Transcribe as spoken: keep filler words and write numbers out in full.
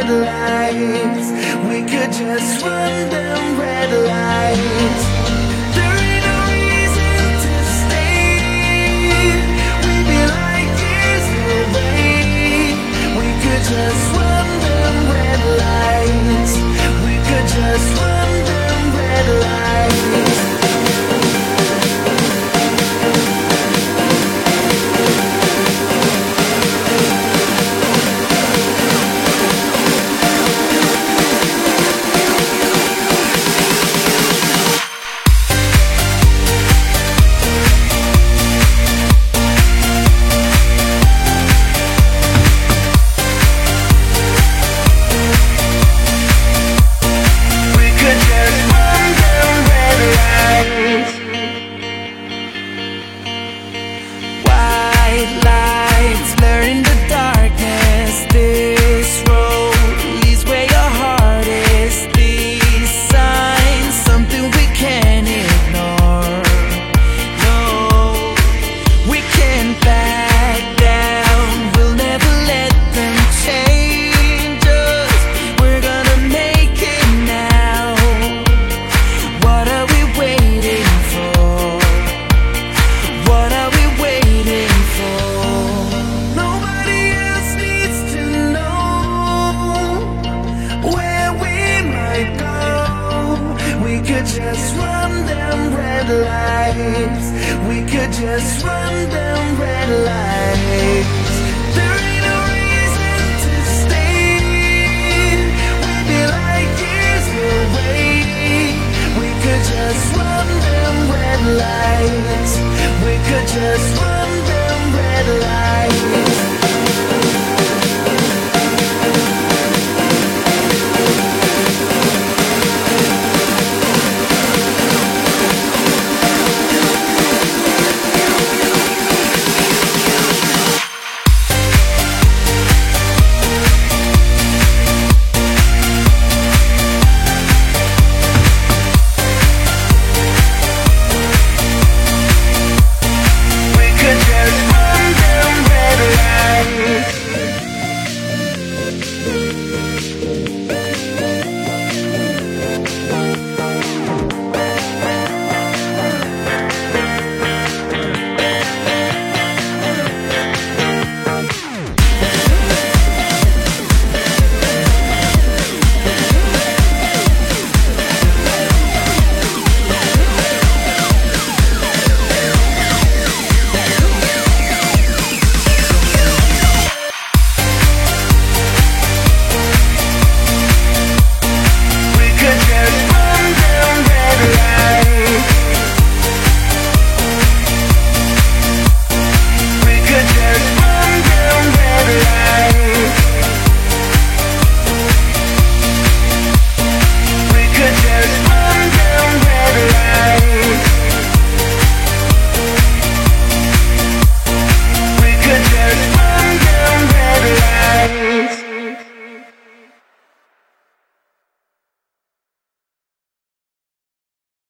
red lights. We could just run them red lights. There ain't no reason to stay. We'd be like years away. We could just run them red lights. We could just run them red lights. Lights blur in the darkness. This road leads where your heart is. These signs, something we can't ignore. No, we can't back down. We'll never let them change us. We're gonna make it now. What are we waiting for? What are we waiting for? Nobody else needs to know where we might go. We could just run them red lights. We could just run them red lights.